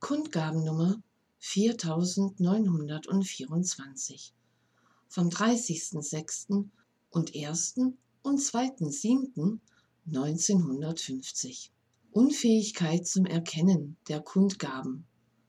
Kundgabennummer 4924 vom 30.06. und 1. und 2.07.1950. Unfähigkeit zum Erkennen der Kundgaben.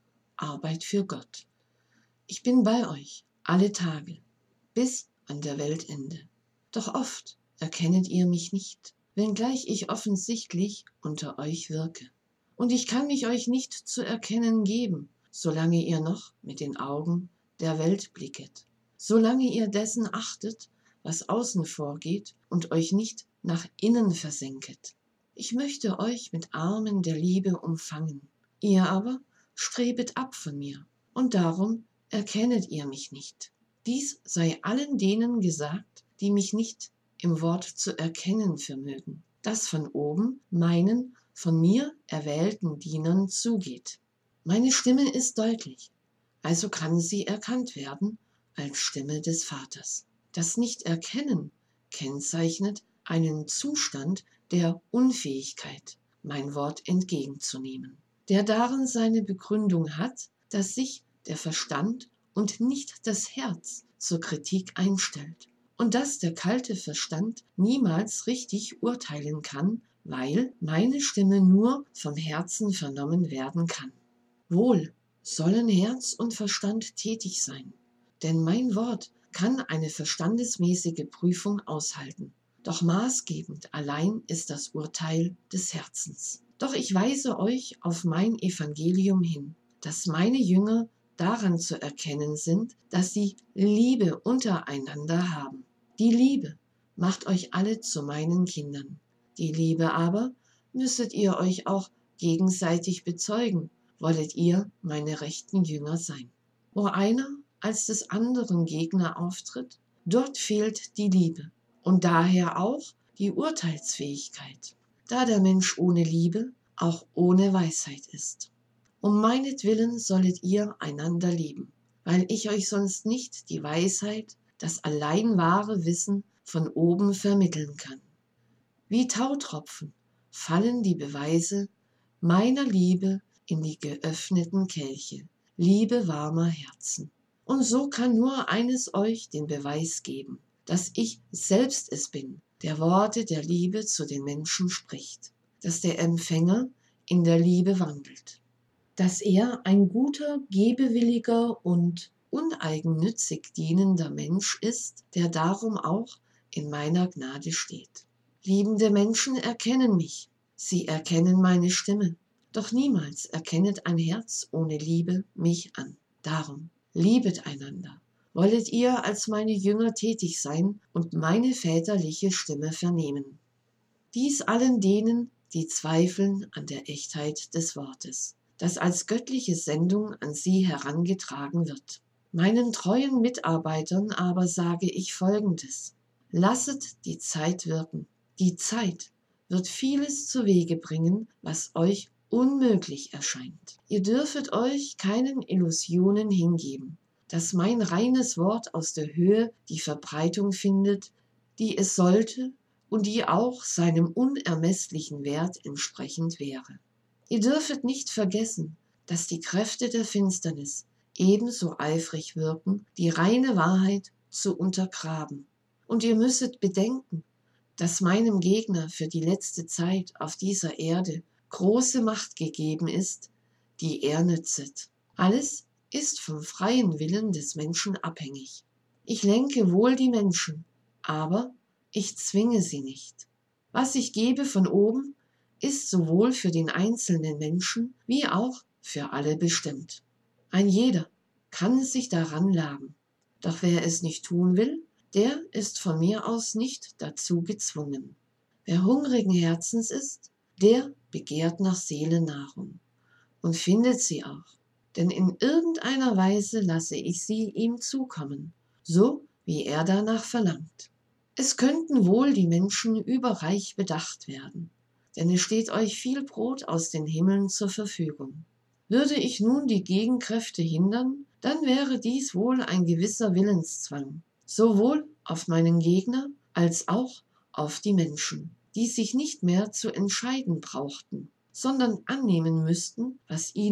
Arbeit für Gott. Ich bin bei euch alle Tage bis an der Weltende. Doch oft erkennet ihr mich nicht, wenngleich ich offensichtlich unter euch wirke. Und ich kann mich euch nicht zu erkennen geben, solange ihr noch mit den Augen der Welt blicket, solange ihr dessen achtet, was außen vorgeht und euch nicht nach innen versenket. Ich möchte euch mit Armen der Liebe umfangen, ihr aber strebet ab von mir, und darum erkennet ihr mich nicht. Dies sei allen denen gesagt, die mich nicht im Wort zu erkennen vermögen, das von oben meinen von mir erwählten Dienern zugeht. Meine Stimme ist deutlich, also kann sie erkannt werden als Stimme des Vaters. Das Nicht-Erkennen kennzeichnet einen Zustand der Unfähigkeit, mein Wort entgegenzunehmen, der darin seine Begründung hat, dass sich der Verstand und nicht das Herz zur Kritik einstellt und dass der kalte Verstand niemals richtig urteilen kann, weil meine Stimme nur vom Herzen vernommen werden kann. Wohl sollen Herz und Verstand tätig sein, denn mein Wort kann eine verstandesmäßige Prüfung aushalten. Doch maßgebend allein ist das Urteil des Herzens. Doch ich weise euch auf mein Evangelium hin, dass meine Jünger daran zu erkennen sind, dass sie Liebe untereinander haben. Die Liebe macht euch alle zu meinen Kindern. Die Liebe aber müsstet ihr euch auch gegenseitig bezeugen, wollet ihr meine rechten Jünger sein. Wo einer als des anderen Gegner auftritt, dort fehlt die Liebe und daher auch die Urteilsfähigkeit, da der Mensch ohne Liebe auch ohne Weisheit ist. Um meinetwillen sollet ihr einander lieben, weil ich euch sonst nicht die Weisheit, das allein wahre Wissen von oben vermitteln kann. Wie Tautropfen fallen die Beweise meiner Liebe in die geöffneten Kelche, Liebe warmer Herzen. Und so kann nur eines euch den Beweis geben, dass ich selbst es bin, der Worte der Liebe zu den Menschen spricht, dass der Empfänger in der Liebe wandelt, dass er ein guter, gebewilliger und uneigennützig dienender Mensch ist, der darum auch in meiner Gnade steht. Liebende Menschen erkennen mich, sie erkennen meine Stimme, doch niemals erkennet ein Herz ohne Liebe mich an. Darum, liebet einander. Wollet ihr als meine Jünger tätig sein und meine väterliche Stimme vernehmen. Dies allen denen, die zweifeln an der Echtheit des Wortes, das als göttliche Sendung an sie herangetragen wird. Meinen treuen Mitarbeitern aber sage ich Folgendes: Lasset die Zeit wirken. Die Zeit wird vieles zuwege bringen, was euch unmöglich erscheint. Ihr dürfet euch keinen Illusionen hingeben, dass mein reines Wort aus der Höhe die Verbreitung findet, die es sollte und die auch seinem unermesslichen Wert entsprechend wäre. Ihr dürfet nicht vergessen, dass die Kräfte der Finsternis ebenso eifrig wirken, die reine Wahrheit zu untergraben. Und ihr müsset bedenken, dass meinem Gegner für die letzte Zeit auf dieser Erde große Macht gegeben ist, die er nützet. Alles ist vom freien Willen des Menschen abhängig. Ich lenke wohl die Menschen, aber ich zwinge sie nicht. Was ich gebe von oben, ist sowohl für den einzelnen Menschen wie auch für alle bestimmt. Ein jeder kann sich daran laben, doch wer es nicht tun will, der ist von mir aus nicht dazu gezwungen. Wer hungrigen Herzens ist, der begehrt nach Seelennahrung und findet sie auch, denn in irgendeiner Weise lasse ich sie ihm zukommen, so wie er danach verlangt. Es könnten wohl die Menschen überreich bedacht werden, denn es steht euch viel Brot aus den Himmeln zur Verfügung. Würde ich nun die Gegenkräfte hindern, dann wäre dies wohl ein gewisser Willenszwang, sowohl auf meinen Gegner als auch auf die Menschen, die sich nicht mehr zu entscheiden brauchten, sondern annehmen müssten, was ihnen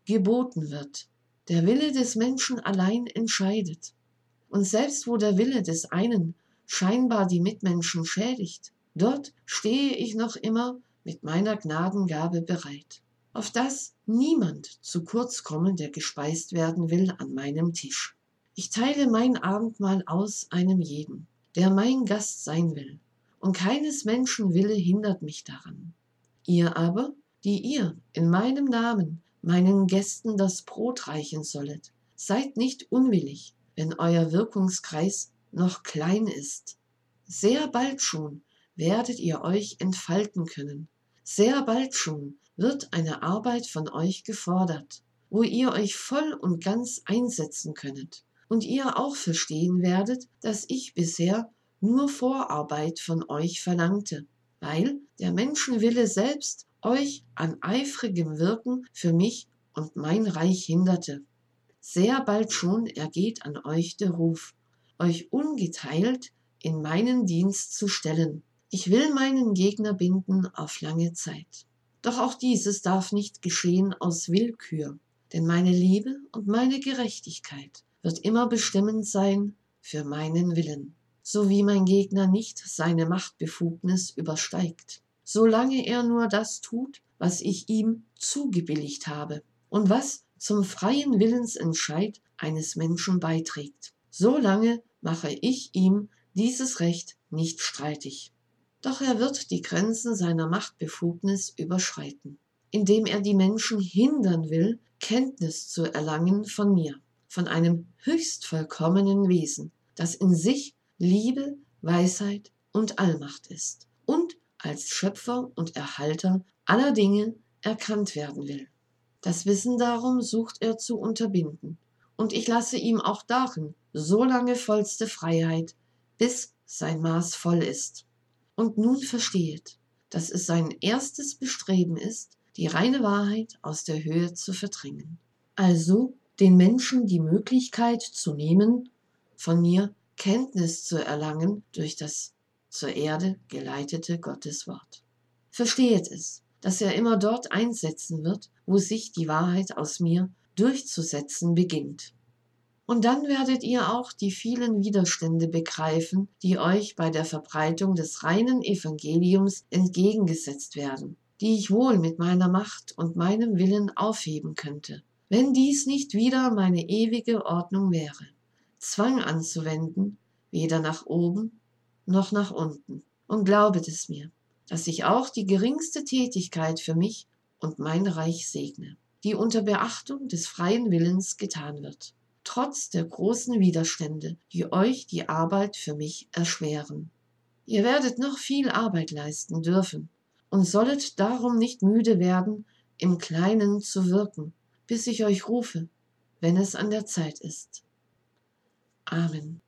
geboten wird. Der Wille des Menschen allein entscheidet. Und selbst wo der Wille des einen scheinbar die Mitmenschen schädigt, dort stehe ich noch immer mit meiner Gnadengabe bereit, auf dass niemand zu kurz komme, der gespeist werden will an meinem Tisch. Ich teile mein Abendmahl aus einem jeden, der mein Gast sein will, und keines Menschen Wille hindert mich daran. Ihr aber, die ihr in meinem Namen meinen Gästen das Brot reichen sollet, seid nicht unwillig, wenn euer Wirkungskreis noch klein ist. Sehr bald schon werdet ihr euch entfalten können. Sehr bald schon wird eine Arbeit von euch gefordert, wo ihr euch voll und ganz einsetzen könnet und ihr auch verstehen werdet, dass ich bisher nur Vorarbeit von euch verlangte, weil der Menschenwille selbst euch an eifrigem Wirken für mich und mein Reich hinderte. Sehr bald schon ergeht an euch der Ruf, euch ungeteilt in meinen Dienst zu stellen. Ich will meinen Gegner binden auf lange Zeit. Doch auch dieses darf nicht geschehen aus Willkür, denn meine Liebe und meine Gerechtigkeit wird immer bestimmend sein für meinen Willen, so wie mein Gegner nicht seine Machtbefugnis übersteigt, solange er nur das tut, was ich ihm zugebilligt habe und was zum freien Willensentscheid eines Menschen beiträgt. Solange mache ich ihm dieses Recht nicht streitig. Doch er wird die Grenzen seiner Machtbefugnis überschreiten, indem er die Menschen hindern will, Kenntnis zu erlangen von mir, von einem höchst vollkommenen Wesen, das in sich Liebe, Weisheit und Allmacht ist und als Schöpfer und Erhalter aller Dinge erkannt werden will. Das Wissen darum sucht er zu unterbinden, und ich lasse ihm auch darin so lange vollste Freiheit, bis sein Maß voll ist. Und nun verstehet, dass es sein erstes Bestreben ist, die reine Wahrheit aus der Höhe zu verdrängen. Also den Menschen die Möglichkeit zu nehmen, von mir Kenntnis zu erlangen durch das zur Erde geleitete Gotteswort. Verstehet es, dass er immer dort einsetzen wird, wo sich die Wahrheit aus mir durchzusetzen beginnt. Und dann werdet ihr auch die vielen Widerstände begreifen, die euch bei der Verbreitung des reinen Evangeliums entgegengesetzt werden, die ich wohl mit meiner Macht und meinem Willen aufheben könnte, wenn dies nicht wieder meine ewige Ordnung wäre, Zwang anzuwenden, weder nach oben noch nach unten. Und glaubet es mir, dass ich auch die geringste Tätigkeit für mich und mein Reich segne, die unter Beachtung des freien Willens getan wird, trotz der großen Widerstände, die euch die Arbeit für mich erschweren. Ihr werdet noch viel Arbeit leisten dürfen und sollet darum nicht müde werden, im Kleinen zu wirken, bis ich euch rufe, wenn es an der Zeit ist. Amen.